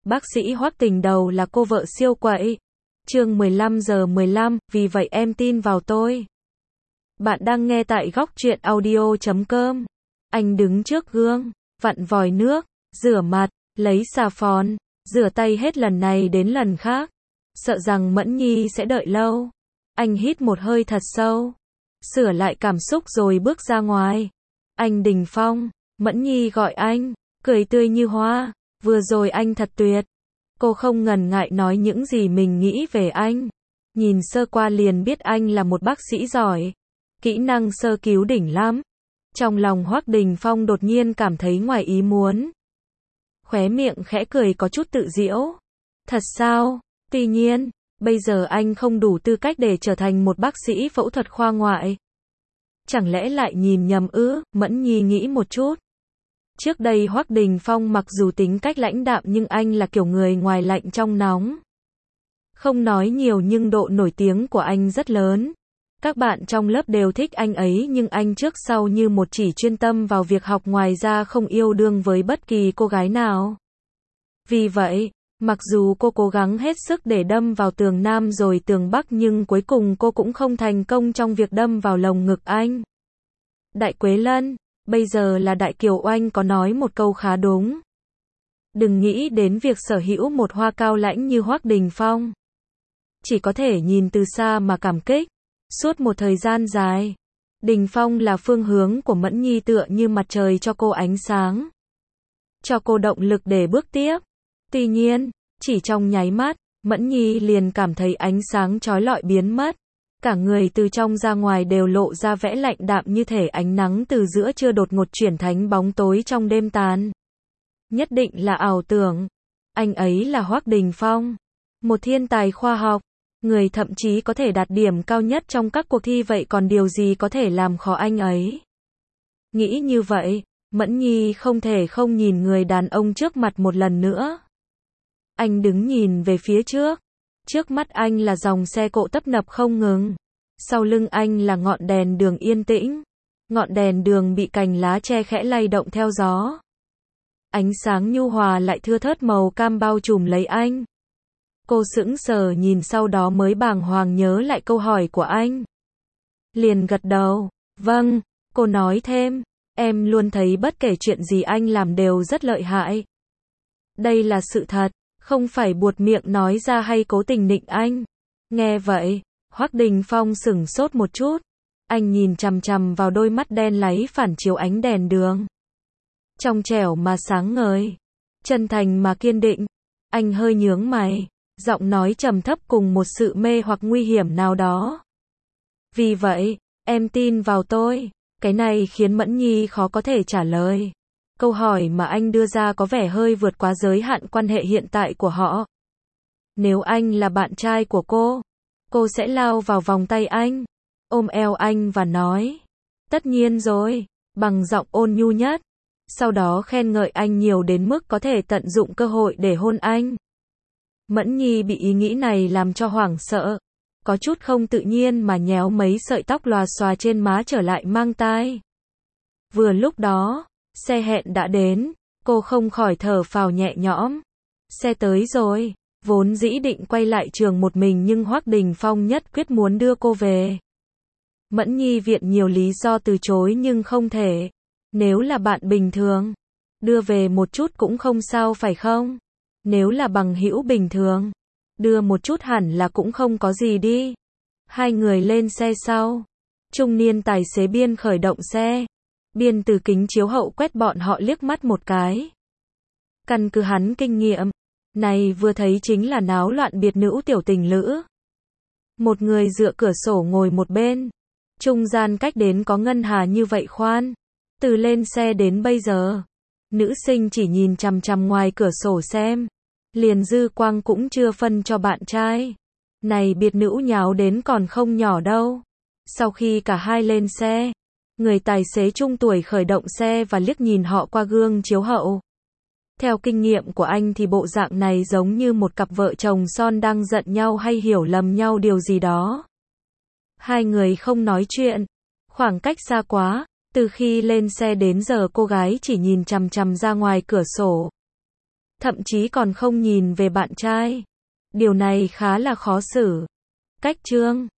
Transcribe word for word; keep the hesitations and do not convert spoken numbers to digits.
Bác sĩ Hoắc Tình đầu là cô vợ siêu quậy. Chương mười lăm giờ mười lăm, vì vậy em tin vào tôi. Bạn đang nghe tại góc truyện audio chấm com. Anh đứng trước gương, vặn vòi nước, rửa mặt, lấy xà phòng, rửa tay hết lần này đến lần khác. Sợ rằng Mẫn Nhi sẽ đợi lâu. Anh hít một hơi thật sâu, sửa lại cảm xúc rồi bước ra ngoài. Anh Đình Phong, Mẫn Nhi gọi anh, cười tươi như hoa. Vừa rồi anh thật tuyệt. Cô không ngần ngại nói những gì mình nghĩ về anh. Nhìn sơ qua liền biết anh là một bác sĩ giỏi. Kỹ năng sơ cứu đỉnh lắm. Trong lòng Hoắc Đình Phong đột nhiên cảm thấy ngoài ý muốn. Khóe miệng khẽ cười có chút tự giễu. Thật sao? Tuy nhiên, bây giờ anh không đủ tư cách để trở thành một bác sĩ phẫu thuật khoa ngoại. Chẳng lẽ lại nhìn nhầm ư? Mẫn Nhi nghĩ một chút. Trước đây Hoắc Đình Phong mặc dù tính cách lãnh đạm nhưng anh là kiểu người ngoài lạnh trong nóng. Không nói nhiều nhưng độ nổi tiếng của anh rất lớn. Các bạn trong lớp đều thích anh ấy nhưng anh trước sau như một chỉ chuyên tâm vào việc học, ngoài ra không yêu đương với bất kỳ cô gái nào. Vì vậy, mặc dù cô cố gắng hết sức để đâm vào tường Nam rồi tường Bắc nhưng cuối cùng cô cũng không thành công trong việc đâm vào lồng ngực anh. Đại Quế Lân, bây giờ là Đại Kiều Oanh có nói một câu khá đúng. Đừng nghĩ đến việc sở hữu một hoa cao lãnh như Hoắc Đình Phong. Chỉ có thể nhìn từ xa mà cảm kích. Suốt một thời gian dài, Đình Phong là phương hướng của Mẫn Nhi, tựa như mặt trời cho cô ánh sáng. Cho cô động lực để bước tiếp. Tuy nhiên, chỉ trong nháy mắt, Mẫn Nhi liền cảm thấy ánh sáng chói lọi biến mất. Cả người từ trong ra ngoài đều lộ ra vẻ lạnh đạm, như thể ánh nắng từ giữa trưa đột ngột chuyển thành bóng tối trong đêm tàn. Nhất định là ảo tưởng. Anh ấy là Hoắc Đình Phong, một thiên tài khoa học, người thậm chí có thể đạt điểm cao nhất trong các cuộc thi, vậy còn điều gì có thể làm khó anh ấy? Nghĩ như vậy, Mẫn Nhi không thể không nhìn người đàn ông trước mặt một lần nữa. Anh đứng nhìn về phía trước. Trước mắt anh là dòng xe cộ tấp nập không ngừng. Sau lưng anh là ngọn đèn đường yên tĩnh. Ngọn đèn đường bị cành lá che khẽ lay động theo gió. Ánh sáng nhu hòa lại thưa thớt màu cam bao trùm lấy anh. Cô sững sờ nhìn, sau đó mới bàng hoàng nhớ lại câu hỏi của anh. Liền gật đầu. Vâng, cô nói thêm. Em luôn thấy bất kể chuyện gì anh làm đều rất lợi hại. Đây là sự thật. Không phải buột miệng nói ra hay cố tình nịnh anh. Nghe vậy, Hoắc Đình Phong sửng sốt một chút. Anh nhìn chằm chằm vào đôi mắt đen láy phản chiếu ánh đèn đường. Trong trẻo mà sáng ngời, chân thành mà kiên định. Anh hơi nhướng mày, giọng nói trầm thấp cùng một sự mê hoặc nguy hiểm nào đó. Vì vậy, em tin vào tôi. Cái này khiến Mẫn Nhi khó có thể trả lời. Câu hỏi mà anh đưa ra có vẻ hơi vượt quá giới hạn quan hệ hiện tại của họ. Nếu anh là bạn trai của cô, cô sẽ lao vào vòng tay anh, ôm eo anh và nói, tất nhiên rồi, bằng giọng ôn nhu nhất. Sau đó khen ngợi anh nhiều đến mức có thể tận dụng cơ hội để hôn anh. Mẫn Nhi bị ý nghĩ này làm cho hoảng sợ, có chút không tự nhiên mà nhéo mấy sợi tóc lòa xòa trên má trở lại mang tai. Vừa lúc đó, xe hẹn đã đến, cô không khỏi thở phào nhẹ nhõm. Xe tới rồi, vốn dĩ định quay lại trường một mình nhưng Hoắc Đình Phong nhất quyết muốn đưa cô về. Mẫn Nhi viện nhiều lý do từ chối nhưng không thể. Nếu là bạn bình thường, đưa về một chút cũng không sao phải không? Nếu là bằng hữu bình thường, đưa một chút hẳn là cũng không có gì đi. Hai người lên xe sau. Trung niên tài xế biên khởi động xe, biên từ kính chiếu hậu quét bọn họ liếc mắt một cái. Căn cứ hắn kinh nghiệm, này vừa thấy chính là náo loạn biệt nữ tiểu tình lữ. Một người dựa cửa sổ ngồi một bên, trung gian cách đến có ngân hà như vậy khoan. Từ lên xe đến bây giờ, nữ sinh chỉ nhìn chằm chằm ngoài cửa sổ xem, liền dư quang cũng chưa phân cho bạn trai. Này biệt nữ nháo đến còn không nhỏ đâu. Sau khi cả hai lên xe, người tài xế trung tuổi khởi động xe và liếc nhìn họ qua gương chiếu hậu. Theo kinh nghiệm của anh thì bộ dạng này giống như một cặp vợ chồng son đang giận nhau hay hiểu lầm nhau điều gì đó. Hai người không nói chuyện, khoảng cách xa quá, từ khi lên xe đến giờ cô gái chỉ nhìn chằm chằm ra ngoài cửa sổ. thậm chí còn không nhìn về bạn trai. Điều này khá là khó xử. Cách chương